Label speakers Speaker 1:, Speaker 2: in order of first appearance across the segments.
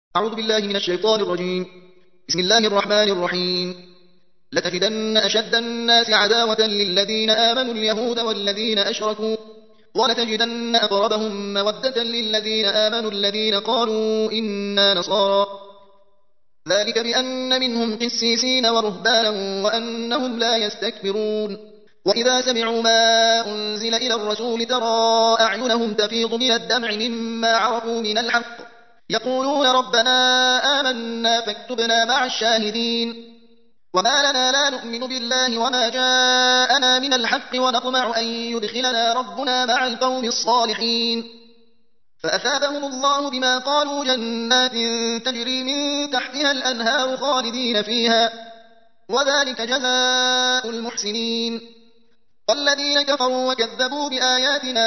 Speaker 1: أعوذ بالله من الشيطان الرجيم. بسم الله الرحمن الرحيم. لتجدن أشد الناس عداوة للذين آمنوا اليهود والذين أشركوا، ولتجدن أقربهم مودة للذين آمنوا الذين قالوا إنا نصارى، ذلك بأن منهم قسيسين ورهبانا وأنهم لا يستكبرون. وإذا سمعوا ما أنزل إلى الرسول ترى أعينهم تفيض من الدمع مما عرفوا من الحق، يقولون ربنا آمنا فاكتبنا مع الشاهدين. وما لنا لا نؤمن بالله وما جاءنا من الحق ونطمع أن يدخلنا ربنا مع القوم الصالحين. فأثابهم الله بما قالوا جنات تجري من تحتها الأنهار خالدين فيها، وذلك جزاء المحسنين. والذين كفروا وكذبوا بآياتنا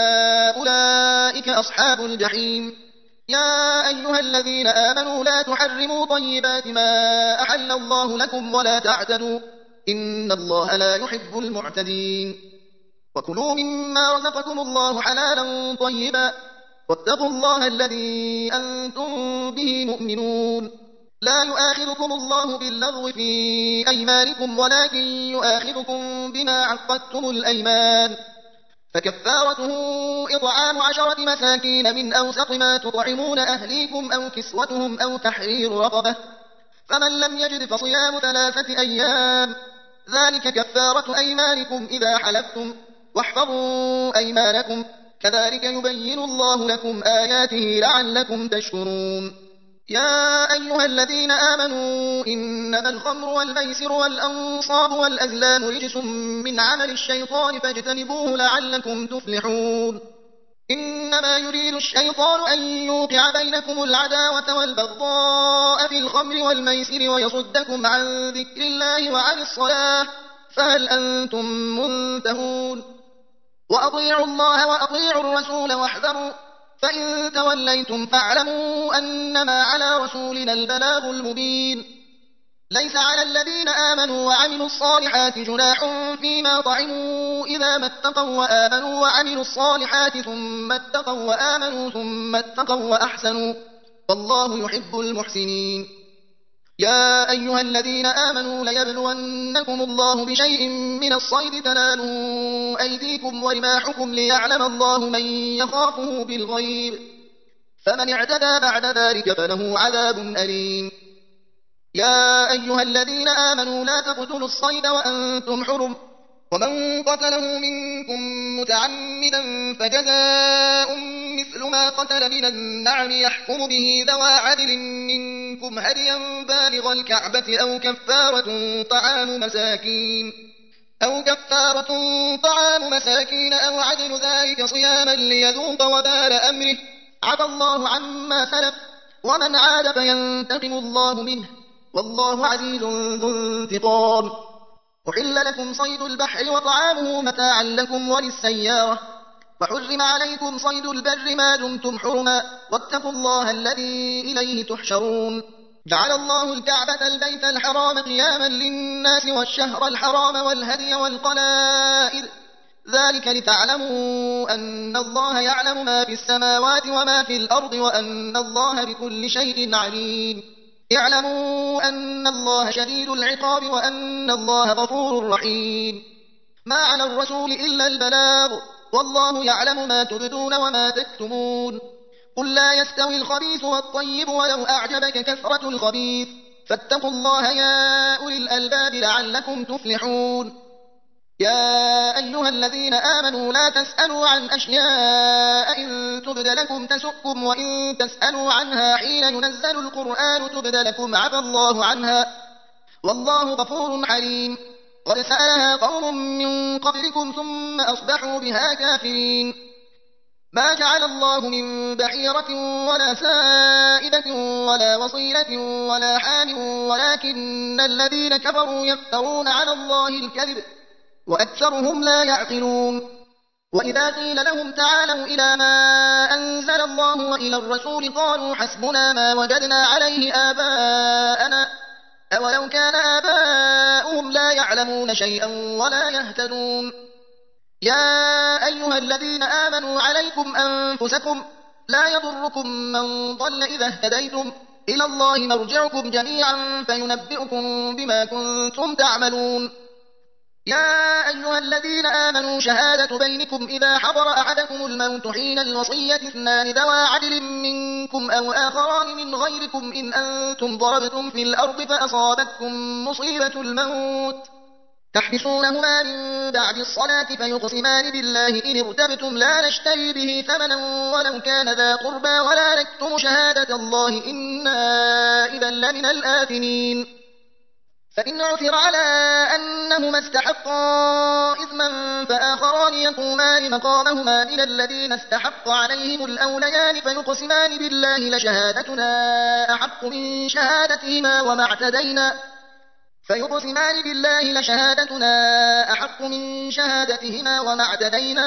Speaker 1: أولئك أصحاب الجحيم. يا أيها الذين آمنوا لا تحرموا طيبات ما أحل الله لكم ولا تعتدوا، إن الله لا يحب المعتدين. وكلوا مما رزقكم الله حلالا طيبا، واتقوا الله الذي أنتم به مؤمنون. لا يؤاخذكم الله باللغو في أيمانكم ولكن يؤاخذكم بما عقدتم الأيمان، فكفارته إطعام 10 مساكين من أوسط ما تطعمون أهليكم أو كسوتهم أو تحرير رقبة، فمن لم يجد فصيام 3 أيام، ذلك كفارة أيمانكم إذا حلفتم، واحفظوا أيمانكم، كذلك يبين الله لكم آياته لعلكم تشكرون. يا أيها الذين آمنوا إنما الخمر والميسر والأنصاب والأزلام رجس من عمل الشيطان فاجتنبوه لعلكم تفلحون. إنما يريد الشيطان أن يوقع بينكم العداوة والبغضاء في الخمر والميسر ويصدكم عن ذكر الله وعن الصلاة، فهل أنتم منتهون؟ وأطيعوا الله وأطيعوا الرسول واحذروا، فإن توليتم فاعلموا أنما على رسولنا البلاغ المبين. ليس على الذين آمنوا وعملوا الصالحات جناح فيما طعموا إذا ما اتقوا وآمنوا وعملوا الصالحات ثم اتقوا وآمنوا ثم اتقوا وأحسنوا، والله يحب المحسنين. يا أيها الذين آمنوا ليبلونكم الله بشيء من الصيد تناله أيديكم ورماحكم ليعلم الله من يخافه بالغيب، فمن اعتدى بعد ذلك فله عذاب أليم. يا أيها الذين آمنوا لا تقتلوا الصيد وأنتم حرم، ومن قتله منكم متعمدا فجزاء مثل ما قتل من النعم يحكم به ذوى عدل منكم هديا بالغ الكعبة أو كفارة طعام مساكين أو عدل ذلك صياما ليذوق وبال أمره، عفى الله عما سلف، ومن عاد فينتقم الله منه، والله عزيز ذو انتقام. أحل لكم صيد البحر وطعامه متاعا لكم وللسيارة، وحرم عليكم صيد البر ما دمتم حرما، واتقوا الله الذي إليه تحشرون. جعل الله الكعبة البيت الحرام قياما للناس والشهر الحرام والهدي والقلائد، ذلك لتعلموا أن الله يعلم ما في السماوات وما في الأرض وأن الله بكل شيء عليم. اعلموا أن الله شديد العقاب وأن الله غفور رحيم. ما على الرسول إلا البلاغ، والله يعلم ما تبدون وما تكتمون. قل لا يستوي الخبيث والطيب ولو أعجبك كثرة الخبيث، فاتقوا الله يا أولي الألباب لعلكم تفلحون. يا أيها الذين آمنوا لا تسألوا عن أشياء إن تبد لكم تسؤكم، وإن تسألوا عنها حين ينزل القرآن تبد لكم عفى الله عنها، والله غفور حليم. قد سألها قوم من قبلكم ثم أصبحوا بها كافرين. ما جعل الله من بحيرة ولا سائبة ولا وصيلة ولا حام، ولكن الذين كفروا يفترون على الله الكذب وأكثرهم لا يعقلون. وإذا قيل لهم تعالوا إلى ما أنزل الله وإلى الرسول قالوا حسبنا ما وجدنا عليه آباءنا، أولو كان آباؤهم لا يعلمون شيئا ولا يهتدون. يا أيها الذين آمنوا عليكم أنفسكم لا يضركم من ضل إذا اهتديتم إلى الله مرجعكم جميعا فينبئكم بما كنتم تعملون. يا أيها الذين آمنوا شهادة بينكم إذا حضر أحدكم الموت حين الوصية اثنان ذوى عدل منكم أو آخران من غيركم إن أنتم ضربتم في الأرض فأصابتكم مصيبة الموت تحبسونهما من بعد الصلاة فيقسمان بالله إن ارتبتم لا نشتري به ثمنا ولو كان ذا قربى ولا نكتم شهادة الله إنا إذا لمن الآثمين. فإن عثر على أنهما استحقا إثما فآخران يقومان مقامهما من الذين استحق عليهم الأوليان فيقسمان بالله لشهادتنا أحق من شهادتهما وما اعتدينا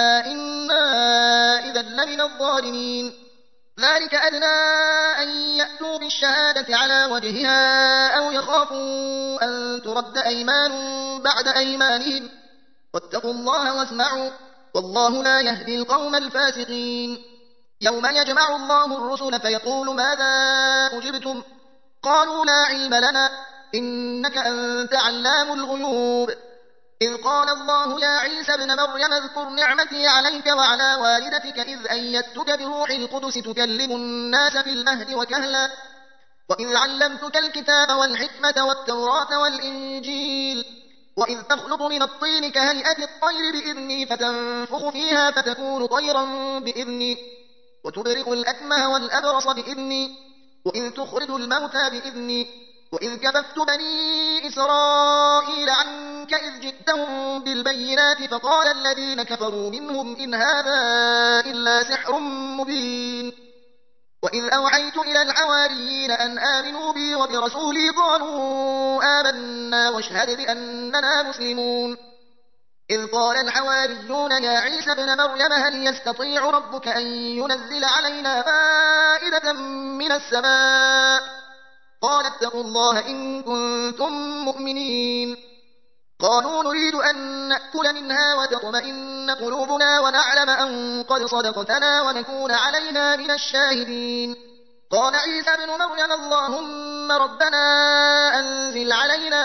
Speaker 1: إنا إذا لمن الظالمين. ذلك أدنى أن يأتوا بالشهادة على وجهها أو يخافوا أن ترد أيمان بعد أيمانهم واتقوا الله واسمعوا والله لا يهدي القوم الفاسقين. يوم يجمع الله الرسل فيقول ماذا أجبتم قالوا لا علم لنا إنك أنت علام الغيوب. إذ قال الله يا عيسى ابن مريم اذكر نعمتي عليك وعلى والدتك إذ أيدتك بروح القدس تكلم الناس في المهد وكهلا وإذ علمتك الكتاب والحكمة والتوراة والإنجيل وإذ تخلق من الطين كهيئة الطير بإذني فتنفخ فيها فتكون طيرا بإذني وتبرق الأكمه والأبرص بإذني وإذ تخرج الموتى بإذني وإذ كففت بني إسرائيل عنك إذ جئتهم بالبينات فقال الذين كفروا منهم إن هذا إلا سحر مبين. وإذ أوحيت إلى الحواريين أن آمنوا بي وبرسولي قالوا آمنا واشهد بأننا مسلمون. إذ قال الحواريون يا عيسى ابن مريم هل يستطيع ربك أن ينزل علينا مائدة من السماء قال اتقوا الله إن كنتم مؤمنين. قالوا نريد أن نأكل منها وتطمئن قلوبنا ونعلم أن قد صدقتنا ونكون عليها من الشاهدين. قال عيسى ابن مريم اللهم ربنا أنزل علينا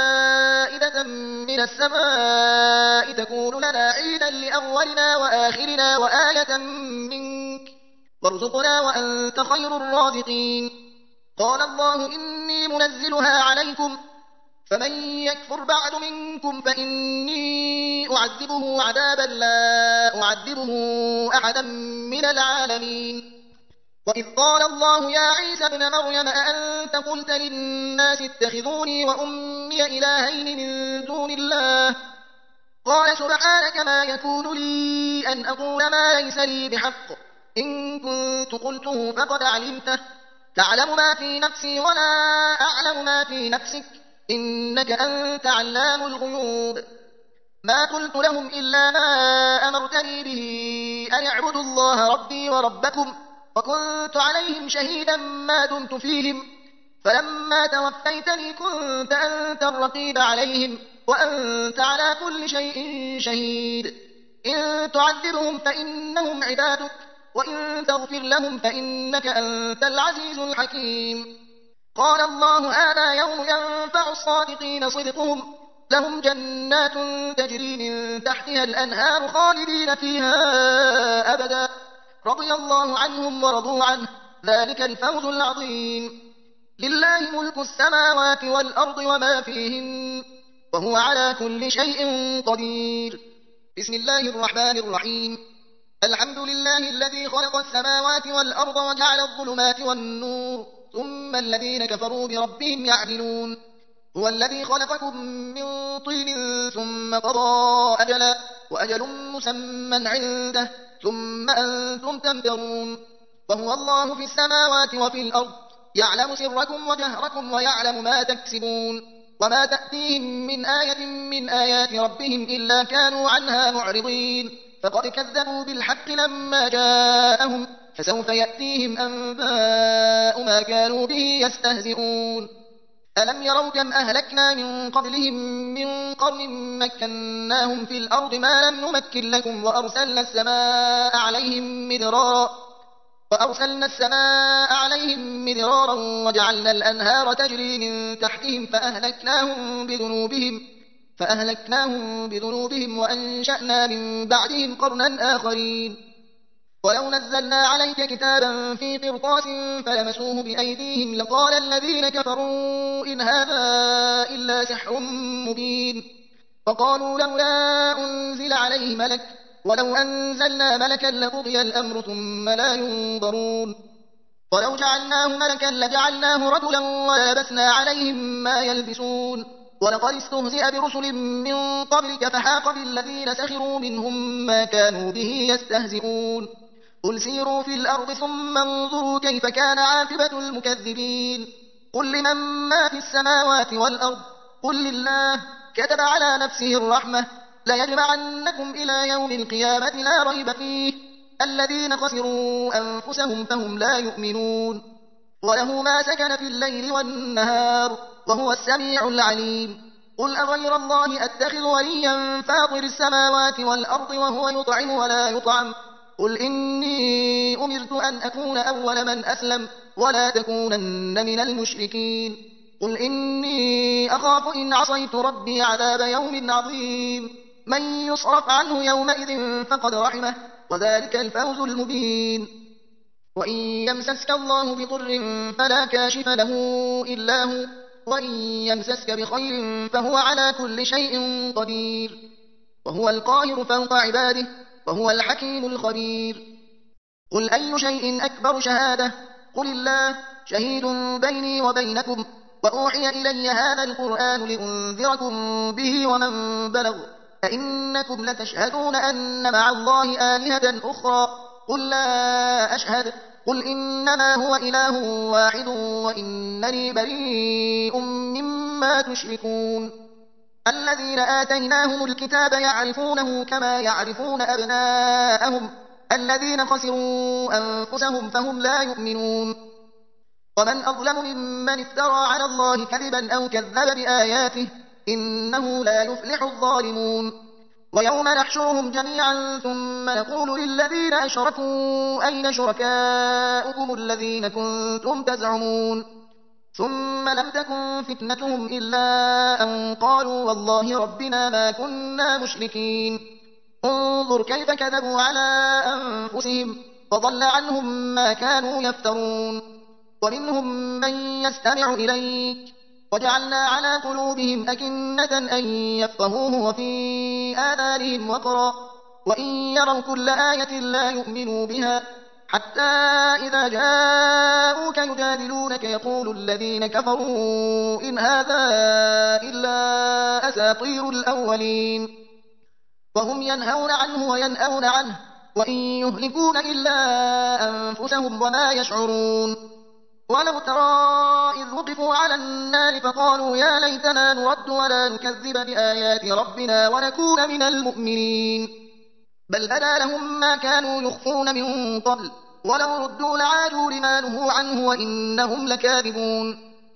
Speaker 1: مائدة من السماء تكون لنا عيدا لأولنا وآخرنا وآية منك وارزقنا وأنت خير الرازقين. قال الله إني منزلها عليكم فمن يكفر بعد منكم فإني أعذبه عذابا لا أعذبه أحدا من العالمين. وإذ قال الله يا عيسى ابن مريم أأنت قلت للناس اتخذوني وأمي إلهين من دون الله قال سبحانك ما يكون لي أن أقول ما ليس لي بحق إن كنت قلته فقد علمته تعلم ما في نفسي ولا أعلم ما في نفسك إنك أنت علام الغيوب. ما قلت لهم إلا ما أمرتني به أن اعبدوا الله ربي وربكم وكنت عليهم شهيدا ما دمت فيهم فلما توفيتني كنت أنت الرقيب عليهم وأنت على كل شيء شهيد. إن تعذبهم فإنهم عبادك وإن تغفر لهم فإنك أنت العزيز الحكيم. قال الله هذا يوم ينفع الصادقين صدقهم لهم جنات تجري من تحتها الأنهار خالدين فيها أبدا رضي الله عنهم ورضوا عنه ذلك الفوز العظيم. لله ملك السماوات والأرض وما فيهن وهو على كل شيء قدير. بسم الله الرحمن الرحيم. الحمد لله الذي خلق السماوات والأرض وجعل الظلمات والنور ثم الذين كفروا بربهم يعدلون. هو الذي خلقكم من طين ثم قضى أجلا وأجل مسمى عنده ثم أنتم تمترون. وهو الله في السماوات وفي الأرض يعلم سركم وجهركم ويعلم ما تكسبون. وما تأتيهم من آية من آيات ربهم إلا كانوا عنها معرضين. فقد كذبوا بالحق لما جاءهم فسوف يأتيهم أنباء ما كانوا به يستهزئون. ألم يروا كم أهلكنا من قبلهم من قرن مكناهم في الأرض ما لم نمكن لكم وأرسلنا السماء عليهم مدرارا وأرسلنا السماء عليهم مدرارا وجعلنا الأنهار تجري من تحتهم فأهلكناهم بذنوبهم وأنشأنا من بعدهم قرنا آخرين. ولو نزلنا عليك كتابا في قرطاس فلمسوه بأيديهم لقال الذين كفروا إن هذا إلا سحر مبين. وقالوا لولا أنزل عليه ملك ولو أنزلنا ملكا لقضي الأمر ثم لا ينظرون. ولو جعلناه ملكا لجعلناه رجلا ولبسنا عليهم ما يلبسون. ولقد استهزئ برسل من قبلك فحاق بالذين سخروا منهم ما كانوا به يستهزئون. قل سيروا في الأرض ثم انظروا كيف كان عاقبة المكذبين. قل لمن ما في السماوات والأرض قل لله كتب على نفسه الرحمة ليجمعنكم إلى يوم القيامة لا ريب فيه الذين خسروا أنفسهم فهم لا يؤمنون. وله ما سكن في الليل والنهار وهو السميع العليم. قل أغير الله أتخذ وليا فاطر السماوات والأرض وهو يطعم ولا يطعم. قل إني أمرت أن أكون أول من أسلم ولا تكونن من المشركين. قل إني أخاف إن عصيت ربي عذاب يوم عظيم. من يصرف عنه يومئذ فقد رحمه وذلك الفوز المبين. وإن يمسسك الله بضر فلا كاشف له إلا هو وإن يمسسك بخير فهو على كل شيء قدير وهو القاهر فوق عباده وهو الحكيم الخبير. قل أي شيء أكبر شهادة قل الله شهيد بيني وبينكم وأوحي إلي هذا القرآن لأنذركم به ومن بلغ أئنكم لتشهدون أن مع الله آلهة أخرى قل لا أشهد قل إنما هو إله واحد وإنني بريء مما تشركون. الذين آتيناهم الكتاب يعرفونه كما يعرفون أبناءهم الذين خسروا أنفسهم فهم لا يؤمنون. ومن أظلم ممن افترى على الله كذبا أو كذب بآياته إنه لا يفلح الظالمون. ويوم نحشرهم جميعا ثم نقول للذين أشركوا أين شركاؤكم الذين كنتم تزعمون ثم لم تكن فتنتهم إلا أن قالوا والله ربنا ما كنا مشركين. انظر كيف كذبوا على أنفسهم وضل عنهم ما كانوا يفترون. ومنهم من يستمع إليك وجعلنا على قلوبهم أكنة أن يفقهوه وفي آذانهم وقرا وإن يروا كل آية لا يؤمنوا بها حتى إذا جاءوك يجادلونك يقول الذين كفروا إن هذا إلا أساطير الأولين. وهم ينهون عنه وينأون عنه وإن يهلكون إلا أنفسهم وما يشعرون. ولو ترى إذ وقفوا على النار فقالوا يا ليتنا نرد ولا نكذب بآيات ربنا ونكون من المؤمنين بل بدا لهم ما كانوا يخفون من قبل ولو ردوا لعادوا لما نهوا عنه وإنهم لكاذبون.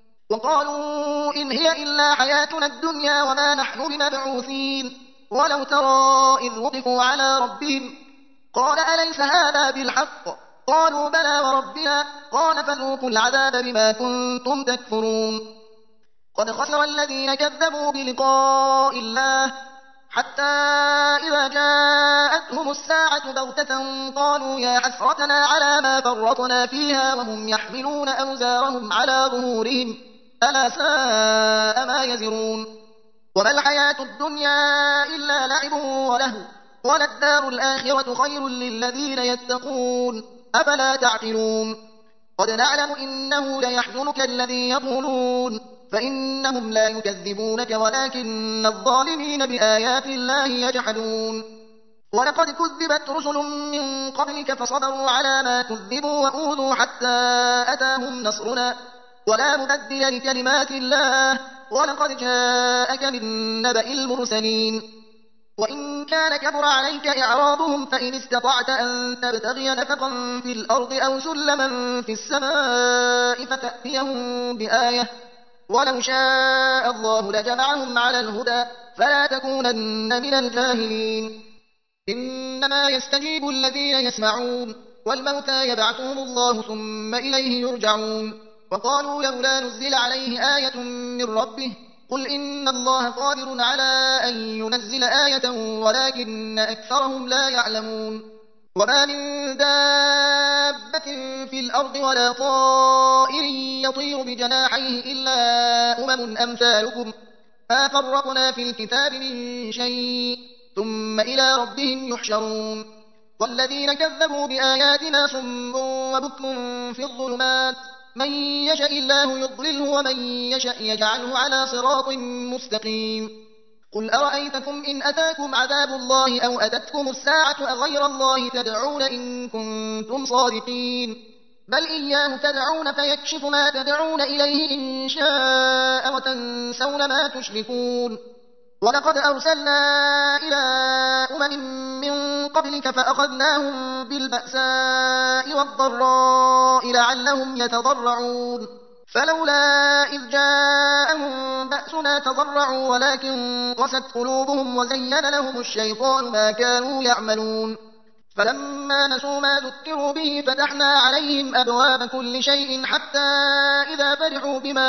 Speaker 1: وقالوا إن هي إلا حياتنا الدنيا وما نحن بمبعوثين. ولو ترى إذ وقفوا على ربهم قال أليس هذا بالحق قالوا بلى وربنا قال فذوقوا العذاب بما كنتم تكفرون. قد خسر الذين كذبوا بلقاء الله حتى إذا جاءتهم الساعة بغتة قالوا يا حسرتنا على ما فرطنا فيها وهم يحملون أوزارهم على ظهورهم ألا ساء ما يزرون. وما الحياة الدنيا إلا لعب ولهو وللدار الآخرة خير للذين يتقون أفلا تعقلون. قد نعلم إنه ليحزنك الذي يقولون فإنهم لا يكذبونك ولكن الظالمين بآيات الله يجحدون. ولقد كذبت رسل من قبلك فصبروا على ما كذبوا وأوذوا حتى أتاهم نصرنا ولا مبدل لكلمات الله ولقد جاءك من نبأ المرسلين. وإن كان كبر عليك إعراضهم فإن استطعت أن تبتغي نفقا في الأرض أو سلما في السماء فتأتيهم بآية ولو شاء الله لجمعهم على الهدى فلا تكونن من الجاهلين. إنما يستجيب الذين يسمعون والموتى يبعثهم الله ثم إليه يرجعون. وقالوا لولا نزل عليه آية من ربه قل إن الله قادر على أن ينزل آية ولكن أكثرهم لا يعلمون. وما من دابة في الأرض ولا طائر يطير بجناحيه إلا أمثالكم ما فرقنا في الكتاب من شيء ثم إلى ربهم يحشرون. والذين كذبوا بآياتنا صم وبكم في الظلمات من يشاء الله يضلله ومن يشاء يجعله على صراط مستقيم. قل أرأيتكم إن أتاكم عذاب الله أو أتتكم الساعة أغير الله تدعون إن كنتم صادقين بل إياه تدعون فيكشف ما تدعون إليه إن شاء وتنسون ما تشركون. ولقد أرسلنا إلى من قبلك فأخذناهم بالبأساء والضراء لعلهم يتضرعون فلولا إذ جاءهم بأسنا تضرعوا ولكن قست قلوبهم وزين لهم الشيطان ما كانوا يعملون. فلما نسوا ما ذكروا به فتحنا عليهم أبواب كل شيء حتى إذا فرحوا بما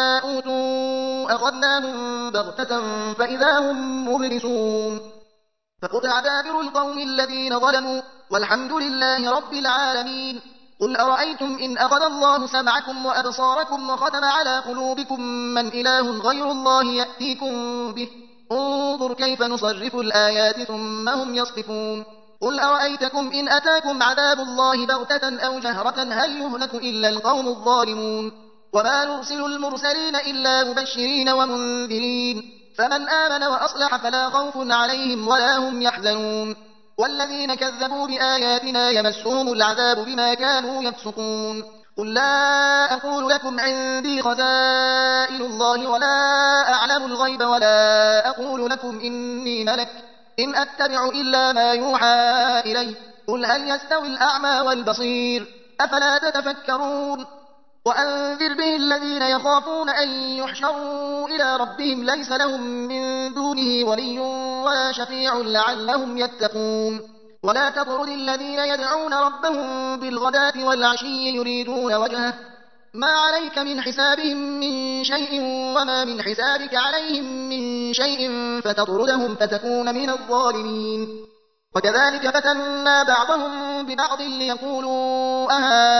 Speaker 1: أوتوا أخذناهم بغتة فإذا هم مبلسون. فقطع دابر القوم الذين ظلموا والحمد لله رب العالمين. قل أرأيتم إن أخذ الله سمعكم وأبصاركم وختم على قلوبكم من إله غير الله يأتيكم به انظر كيف نصرف الآيات ثم هم يصدفون. قل أرأيتكم إن أتاكم عذاب الله بغتة أو جهرة هل يهلك إلا القوم الظالمون. وما نرسل المرسلين إلا مبشرين ومنذرين فمن آمن وأصلح فلا خوف عليهم ولا هم يحزنون. والذين كذبوا بآياتنا يمسهم العذاب بما كانوا يفسقون. قل لا أقول لكم عندي خزائن الله ولا أعلم الغيب ولا أقول لكم إني ملك إن أتبع إلا ما يوحى إلي قل هل يستوي الأعمى والبصير أفلا تتفكرون. وأنذر به الذين يخافون أن يحشروا إلى ربهم ليس لهم من دونه ولي ولا شفيع لعلهم يتقون. ولا تطرد الذين يدعون ربهم بالغداة والعشي يريدون وجهه ما عليك من حسابهم من شيء وما من حسابك عليهم من شيء فتطردهم فتكون من الظالمين. وكذلك فتنا بعضهم ببعض ليقولوا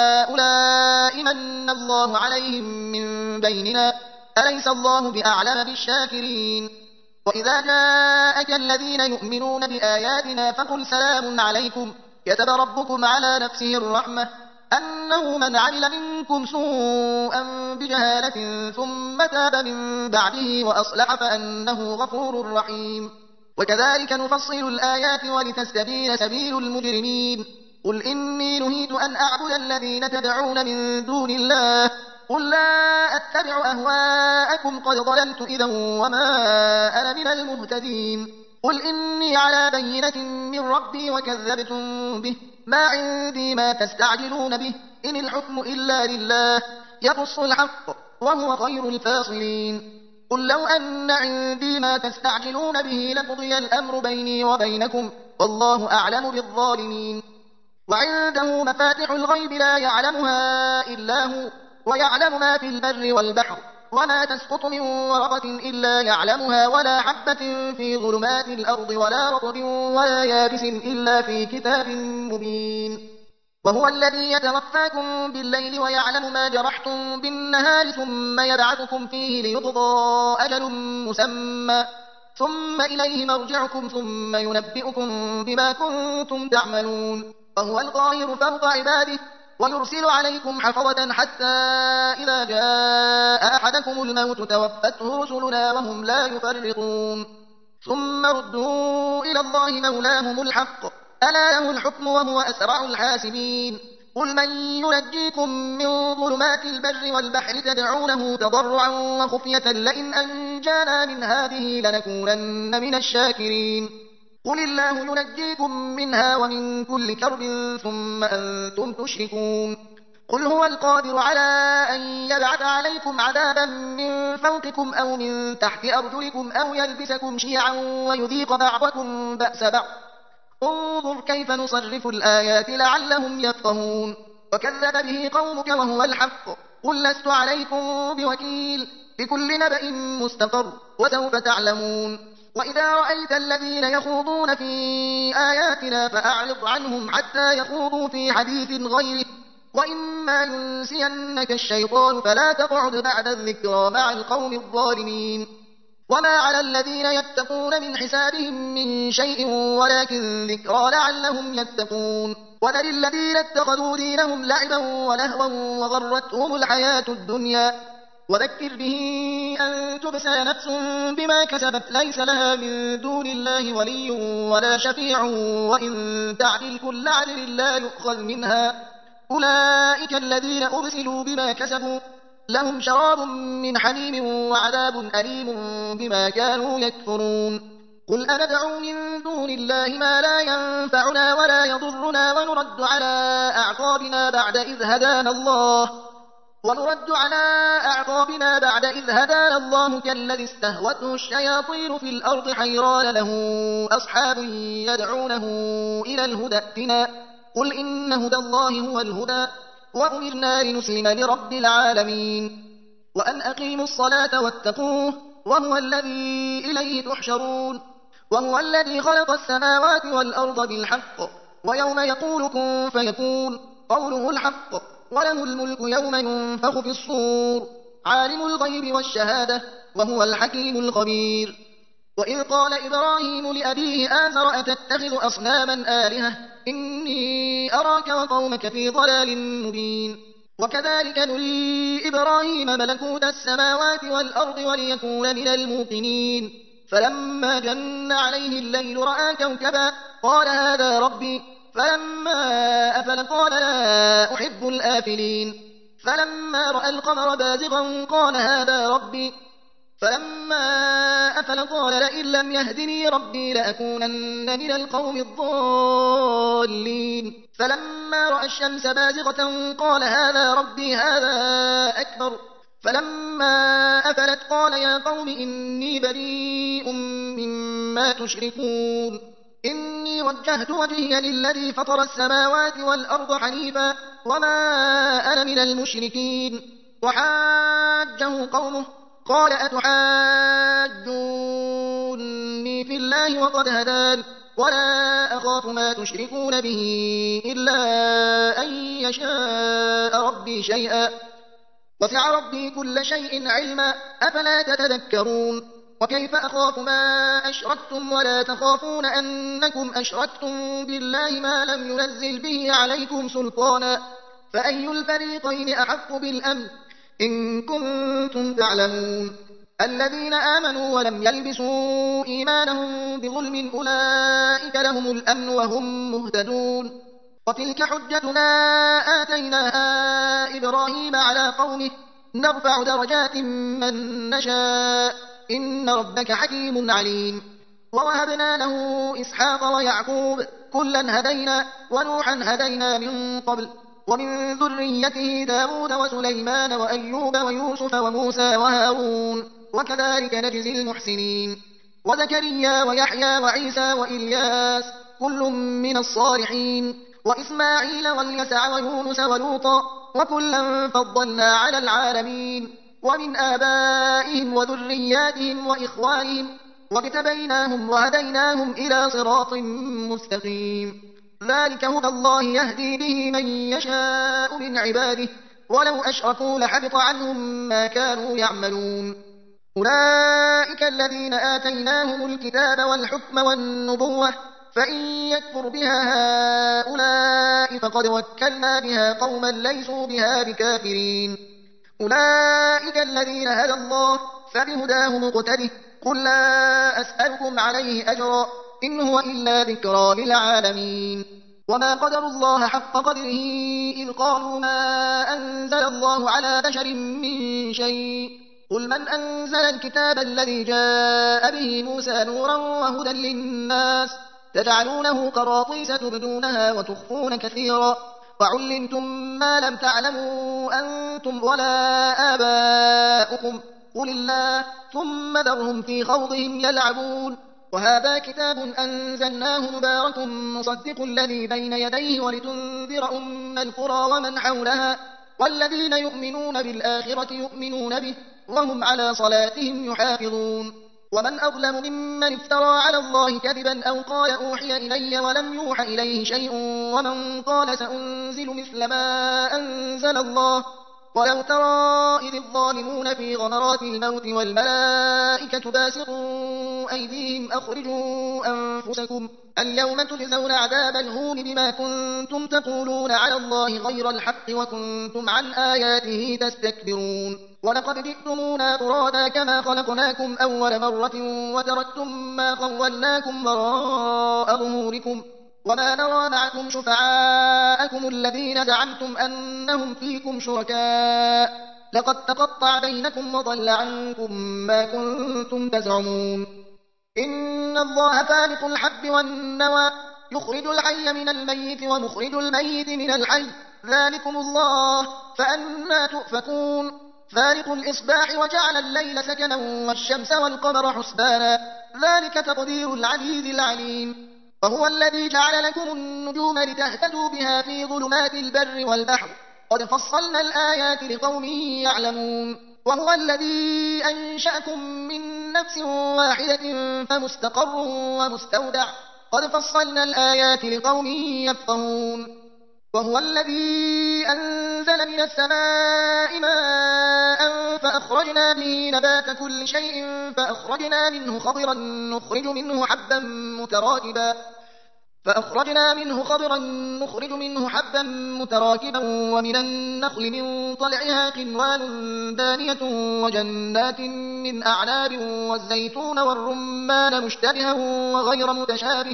Speaker 1: أهؤلاء من الله عليهم من بيننا أليس الله بأعلم بالشاكرين. وإذا جاءك الذين يؤمنون بآياتنا فقل سلام عليكم كتب ربكم على نفسه الرحمة أنه من عمل منكم سوءا بجهالة ثم تاب من بعده وأصلح فأنه غفور رحيم. وكذلك نفصل الآيات ولتستبين سبيل المجرمين. قل إني نهيت أن أعبد الذين تدعون من دون الله قل لا أتبع أهواءكم قد ضللت إذا وما أنا من المهتدين. قل إني على بينة من ربي وكذبتم به ما عندي ما تستعجلون به إن الحكم إلا لله يقص الحق وهو خير الفاصلين. قل لو أن عندي ما تستعجلون به لقضي الأمر بيني وبينكم والله أعلم بالظالمين. وعنده مفاتح الغيب لا يعلمها إلا هو ويعلم ما في البر والبحر وما تسقط من ورقة إلا يعلمها ولا حبة في ظلمات الأرض ولا رطب ولا يابس إلا في كتاب مبين. وهو الذي يتوفاكم بالليل ويعلم ما جرحتم بالنهار ثم يبعثكم فيه ليقضى أجل مسمى ثم إليه مرجعكم ثم ينبئكم بما كنتم تعملون. وهو القاهر فوق عباده ويرسل عليكم حفظة حتى إذا جاء أحدكم الموت توفته رسلنا وهم لا يفرطون. ثم ردوا إلى الله مولاهم الحق ألا له الحكم وهو أسرع الحاسبين. قل من ينجيكم من ظلمات البر والبحر تدعونه تضرعا وخفية لئن أنجانا من هذه لنكونن من الشاكرين. قل الله ينجيكم منها ومن كل كرب ثم أنتم تشركون. قل هو القادر على أن يبعث عليكم عذابا من فوقكم أو من تحت أرجلكم أو يلبسكم شيعا ويذيق بعضكم بأس بعض انظر كيف نصرف الآيات لعلهم يفقهون وكذب به قومك وهو الحق قل لست عليكم بوكيل لكل نبأ مستقر وسوف تعلمون وإذا رأيت الذين يخوضون في آياتنا فأعرض عنهم حتى يخوضوا في حديث غيره وإما ينسينك الشيطان فلا تقعد بعد الذكرى مع القوم الظالمين وما على الذين يتقون من حسابهم من شيء ولكن ذكرى لعلهم يتقون وذل الذين اتخذوا دينهم لعبا ولهوا وغرتهم الحياة الدنيا وذكر به أن تبسى نفس بما كسبت ليس لها من دون الله ولي ولا شفيع وإن تعدل كل عدل لا يؤخذ منها أولئك الذين أبسلوا بما كسبوا لهم شراب من حميم وعذاب أليم بما كانوا يكفرون قل أندعو من دون الله ما لا ينفعنا ولا يضرنا ونرد على أعقابنا بعد إذ هدانا الله كالذي استهوته الشياطين في الأرض حيران له أصحاب يدعونه إلى الهدى ائتنا قل إن هدى الله هو الهدى وأمرنا لنسلم لرب العالمين وأن أقيموا الصلاة واتقوه وهو الذي إليه تحشرون وهو الذي خلق السماوات والأرض بالحق ويوم يقول كن فيكون قوله الحق وله الملك يوم ينفخ في الصور عالم الغيب والشهادة وهو الحكيم الخبير وإذ قال إبراهيم لأبيه آزر أتتخذ أصناما آلهة إني أراك وقومك في ضلال مبين وكذلك نري إبراهيم ملكوت السماوات والأرض وليكون من الموقنين فلما جن عليه الليل رأى كوكبا قال هذا ربي فلما أفل قال لا أحب الآفلين فلما رأى القمر بازغا قال هذا ربي فلما أفل قال لئن لم يهدني ربي لأكونن من القوم الضالين فلما رأى الشمس بازغة قال هذا ربي هذا أكبر فلما أفلت قال يا قوم إني بريء مما تشركون إني وجهت وجهي للذي فطر السماوات والأرض حنيفا وما أنا من المشركين وحاجه قومه قال أتحاجوني في الله وقد هدان ولا أخاف ما تشركون به إلا أن يشاء ربي شيئا وسع ربي كل شيء علما أفلا تتذكرون وكيف أخاف ما أشركتم ولا تخافون أنكم أشركتم بالله ما لم ينزل به عليكم سلطانا فأي الفريقين أحق بالأمن إن كنتم تعلمون الذين آمنوا ولم يلبسوا إيمانهم بظلم أولئك لهم الأمن وهم مهتدون وتلك حجتنا آتيناها إبراهيم على قومه نرفع درجات من نشاء إن ربك حكيم عليم ووهبنا له إسحاق ويعقوب كلا هدينا ونوحا هدينا من قبل ومن ذريته داود وسليمان وأيوب ويوسف وموسى وهارون وكذلك نجزي المحسنين وزكريا ويحيى وعيسى وإلياس كل من الصالحين وإسماعيل واليسع ويونس ولوطا وكلا فضلنا على العالمين ومن آبائهم وذرياتهم وإخوانهم واجتبيناهم وهديناهم إلى صراط مستقيم ذلك هدى الله يهدي به من يشاء من عباده ولو أشركوا لحبط عنهم ما كانوا يعملون أولئك الذين آتيناهم الكتاب والحكم والنبوة فإن يكفر بها هؤلاء فقد وكلنا بها قوما ليسوا بها بكافرين أولئك الذين هدى الله فبهداه مقتده قل لا أسألكم عليه أجرا إن هو إلا ذكرى للعالمين وما قدروا الله حق قدره إذ قالوا ما أنزل الله على بشر من شيء قل من أنزل الكتاب الذي جاء به موسى نورا وهدى للناس تجعلونه قراطيس تبدونها وتخفون كثيرا وعلمتم ما لم تعلموا أنتم ولا آباؤكم قل الله ثم ذرهم في خوضهم يلعبون وهذا كتاب أنزلناه مبارك مصدق الذي بين يديه ولتنذر القرى ومن حولها والذين يؤمنون بالآخرة يؤمنون به وهم على صلاتهم يحافظون. ومن أظلم ممن افترى على الله كذبا أو قال أوحي إلي ولم يوح إليه شيء ومن قال سأنزل مثل ما أنزل الله. ولو ترى إذ الظالمون في غمرات الموت والملائكة باسطوا أيديهم أخرجوا أنفسكم اليوم تجزون عذاب الهون بما كنتم تقولون على الله غير الحق وكنتم عن آياته تستكبرون. ولقد جئتمونا فرادا كما خلقناكم أول مرة وتركتم ما خولناكم وراء ظهوركم وما نرى معكم شفعاءكم الذين زعمتم أنهم فيكم شركاء لقد تقطع بينكم وضل عنكم ما كنتم تزعمون. إن الله فالق الحب والنوى يخرج الحي من الميت ومخرج الميت من الحي ذلكم الله فأنى تؤفكون. فالق الإصباح وجعل الليل سكنا والشمس والقمر حسبانا ذلك تقدير العزيز العليم. وهو الذي جعل لكم النجوم لتهتدوا بها في ظلمات البر والبحر قد فصلنا الآيات لقوم يعلمون. وهو الذي أنشأكم من نفس واحدة فمستقر ومستودع قد فصلنا الآيات لقوم يفقهون. وهو الذي أنزل من السماء ماء فأخرجنا به نبات كل شيء فأخرجنا منه خضرا نخرج منه حبا متراكبا ومن النخل من طلعها قنوان دانية وجنات من أعناب والزيتون والرمان مشتبها وغير متشابه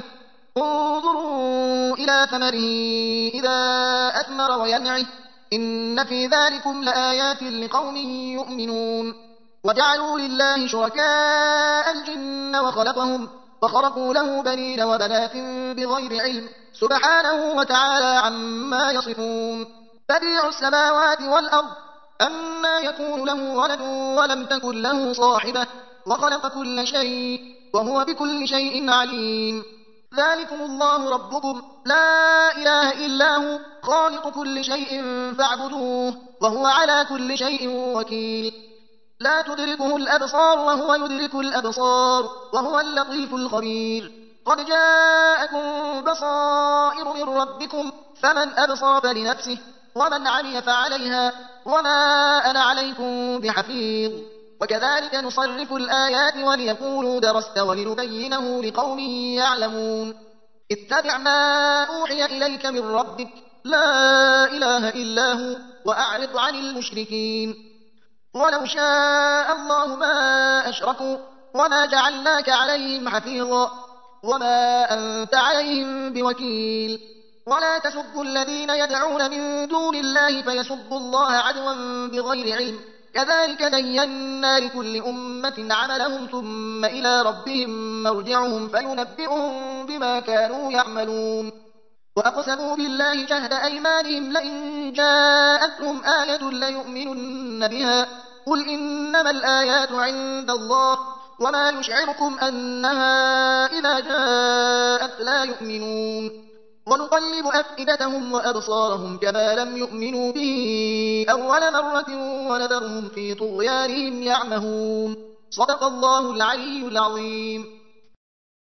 Speaker 1: انظروا إلى ثمره إذا أثمر وينعه إن في ذلكم لآيات لقوم يؤمنون. وجعلوا لله شركاء الجن وخلقوا له بنين وبنات بغير علم سبحانه وتعالى عما يصفون. بديع السماوات والأرض أنى يكون له ولد ولم تكن له صاحبة وخلق كل شيء وهو بكل شيء عليم. ذلكم الله ربكم لا إله إلا هو خالق كل شيء فاعبدوه وهو على كل شيء وكيل. لا تدركه الأبصار وهو يدرك الأبصار وهو اللطيف الخبير. قد جاءكم بصائر من ربكم فمن أبصر فلنفسه ومن عمي فعليها وما أنا عليكم بحفيظ. وكذلك نصرف الآيات وليقولوا درست ولنبينه لقوم يعلمون. اتبع ما أوحي إليك من ربك لا إله إلا هو وأعرض عن المشركين. ولو شاء الله ما أشركوا وما جعلناك عليهم حفيظا وما أنت عليهم بوكيل. ولا تسبوا الذين يدعون من دون الله فيسبوا الله عدوا بغير علم كذلك زينا لكل أمة عملهم ثم إلى ربهم مرجعهم فينبئهم بما كانوا يعملون. وأقسموا بالله جهد أيمانهم لئن جاءتهم آية ليؤمنن بها قل إنما الآيات عند الله وما يشعركم أنها إذا جاءت لا يؤمنون. ونقلب أفئدتهم وأبصارهم كما لم يؤمنوا به أول مرة ونذرهم في طغيانهم يعمهون. صدق الله العلي العظيم.